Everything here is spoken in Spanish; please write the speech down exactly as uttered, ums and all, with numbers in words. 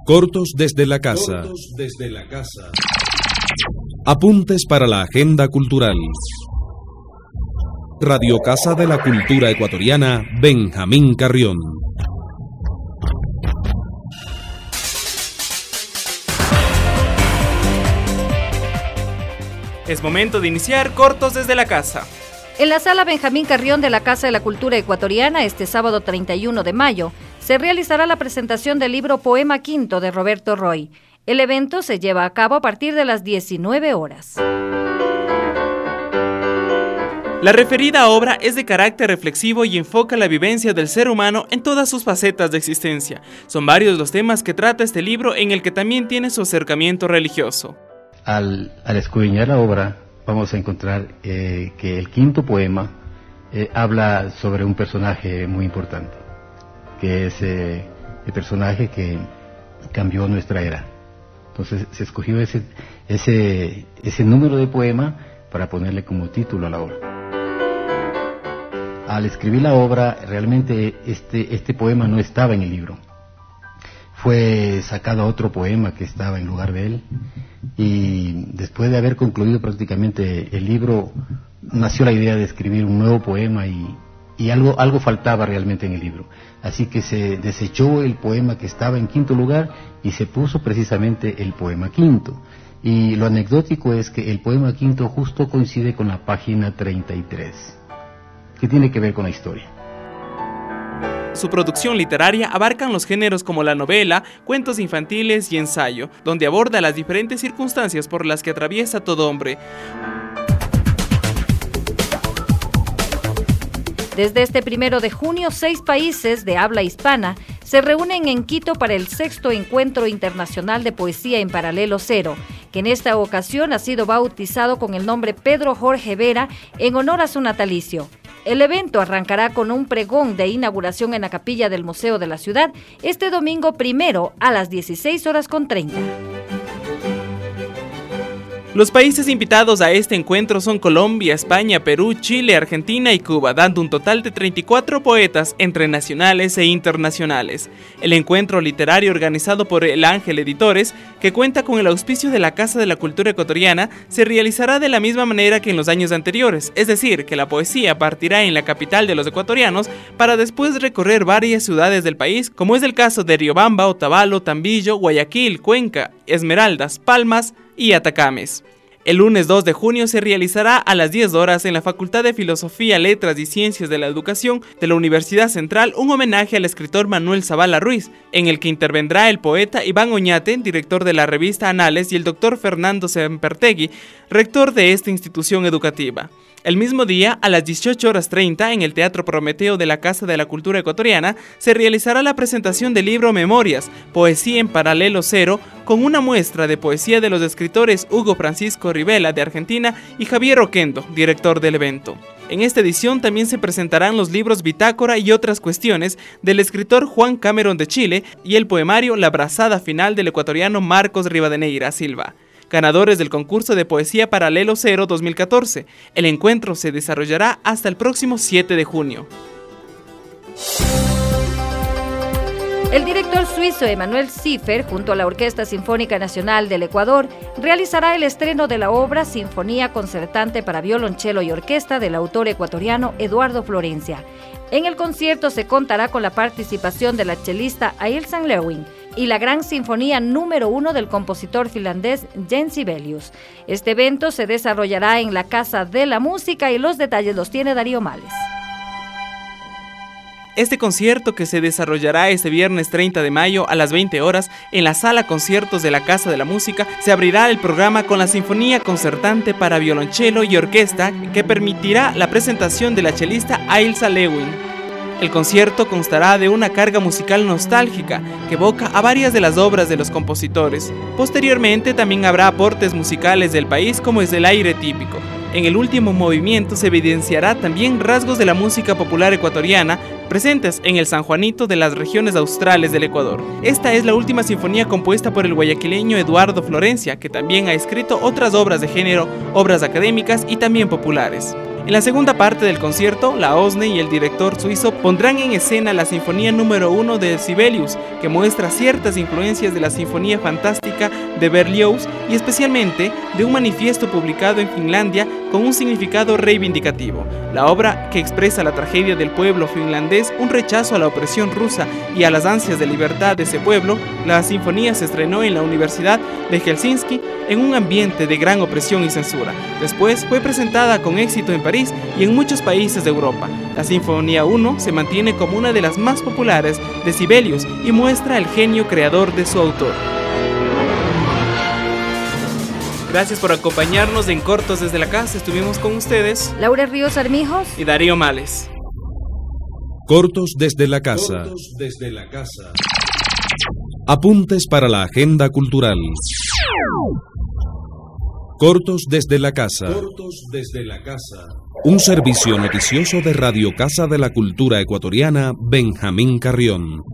Cortos desde la casa. Cortos desde la casa. Apuntes para la agenda cultural. Radio Casa de la Cultura Ecuatoriana, Benjamín Carrión. Es momento de iniciar Cortos desde la casa. En la sala Benjamín Carrión de la Casa de la Cultura Ecuatoriana, este sábado treinta y uno de mayo, se realizará la presentación del libro Poema Quinto de Roberto Roy. El evento se lleva a cabo a partir de las diecinueve horas. La referida obra es de carácter reflexivo y enfoca la vivencia del ser humano en todas sus facetas de existencia. Son varios los temas que trata este libro, en el que también tiene su acercamiento religioso. Al, al escudriñar la obra, vamos a encontrar eh, que el quinto poema eh, habla sobre un personaje muy importante, que es eh, el personaje que cambió nuestra era. Entonces se escogió ese, ese, ese número de poema para ponerle como título a la obra. Al escribir la obra, realmente este, este poema no estaba en el libro. Fue sacado otro poema que estaba en lugar de él, y después de haber concluido prácticamente el libro, nació la idea de escribir un nuevo poema, y, y algo, algo faltaba realmente en el libro. Así que se desechó el poema que estaba en quinto lugar y se puso precisamente el poema quinto. Y lo anecdótico es que el poema quinto justo coincide con la página treinta y tres, que tiene que ver con la historia. Su producción literaria abarcan los géneros como la novela, cuentos infantiles y ensayo, donde aborda las diferentes circunstancias por las que atraviesa todo hombre. Desde este primero de junio, seis países de habla hispana se reúnen en Quito para el sexto Encuentro Internacional de Poesía en Paralelo Cero, que en esta ocasión ha sido bautizado con el nombre Pedro Jorge Vera en honor a su natalicio. El evento arrancará con un pregón de inauguración en la capilla del Museo de la Ciudad este domingo primero a las dieciséis horas con treinta. Los países invitados a este encuentro son Colombia, España, Perú, Chile, Argentina y Cuba, dando un total de treinta y cuatro poetas entre nacionales e internacionales. El encuentro literario, organizado por El Ángel Editores, que cuenta con el auspicio de la Casa de la Cultura Ecuatoriana, se realizará de la misma manera que en los años anteriores, es decir, que la poesía partirá en la capital de los ecuatorianos para después recorrer varias ciudades del país, como es el caso de Riobamba, Otavalo, Tambillo, Guayaquil, Cuenca, Esmeraldas, Palmas y Atacames. El lunes dos de junio se realizará a las diez horas en la Facultad de Filosofía, Letras y Ciencias de la Educación de la Universidad Central un homenaje al escritor Manuel Zavala Ruiz, en el que intervendrá el poeta Iván Oñate, director de la revista Anales, y el doctor Fernando Sempertegui, rector de esta institución educativa. El mismo día, a las dieciocho horas treinta, en el Teatro Prometeo de la Casa de la Cultura Ecuatoriana, se realizará la presentación del libro Memorias, Poesía en Paralelo Cero, con una muestra de poesía de los escritores Hugo Francisco Rivela, de Argentina, y Javier Oquendo, director del evento. En esta edición también se presentarán los libros Bitácora y otras cuestiones del escritor Juan Cameron de Chile y el poemario La Brazada Final del ecuatoriano Marcos Rivadeneira Silva, ganadores del concurso de Poesía Paralelo Cero dos mil catorce. El encuentro se desarrollará hasta el próximo siete de junio. El director suizo Emanuel Ziffer, junto a la Orquesta Sinfónica Nacional del Ecuador, realizará el estreno de la obra Sinfonía Concertante para Violonchelo y Orquesta del autor ecuatoriano Eduardo Florencia. En el concierto se contará con la participación de la chelista Ailsa Lewin y la gran sinfonía número uno del compositor finlandés Jens Sibelius. Este evento se desarrollará en la Casa de la Música y los detalles los tiene Darío Males. Este concierto, que se desarrollará este viernes treinta de mayo a las veinte horas en la Sala Conciertos de la Casa de la Música, se abrirá el programa con la Sinfonía Concertante para Violonchelo y Orquesta, que permitirá la presentación de la chelista Ailsa Lewin. El concierto constará de una carga musical nostálgica que evoca a varias de las obras de los compositores. Posteriormente también habrá aportes musicales del país, como es el aire típico. En el último movimiento se evidenciará también rasgos de la música popular ecuatoriana presentes en el San Juanito de las regiones australes del Ecuador. Esta es la última sinfonía compuesta por el guayaquileño Eduardo Florencia, que también ha escrito otras obras de género, obras académicas y también populares. En la segunda parte del concierto, la O S N E y el director suizo pondrán en escena la Sinfonía número uno de Sibelius, que muestra ciertas influencias de la Sinfonía Fantástica de Berlioz y especialmente de un manifiesto publicado en Finlandia con un significado reivindicativo. La obra, que expresa la tragedia del pueblo finlandés, un rechazo a la opresión rusa y a las ansias de libertad de ese pueblo, la sinfonía se estrenó en la Universidad de Helsinki en un ambiente de gran opresión y censura. Después fue presentada con éxito en París y en muchos países de Europa. La Sinfonía uno se mantiene como una de las más populares de Sibelius y muestra el genio creador de su autor. Gracias por acompañarnos en Cortos desde la Casa. Estuvimos con ustedes Laura Ríos Armijos y Darío Males. Cortos desde la Casa. Cortos desde la Casa. Apuntes para la agenda cultural. Cortos desde la Casa. Cortos desde la Casa. Un servicio noticioso de Radio Casa de la Cultura Ecuatoriana, Benjamín Carrión.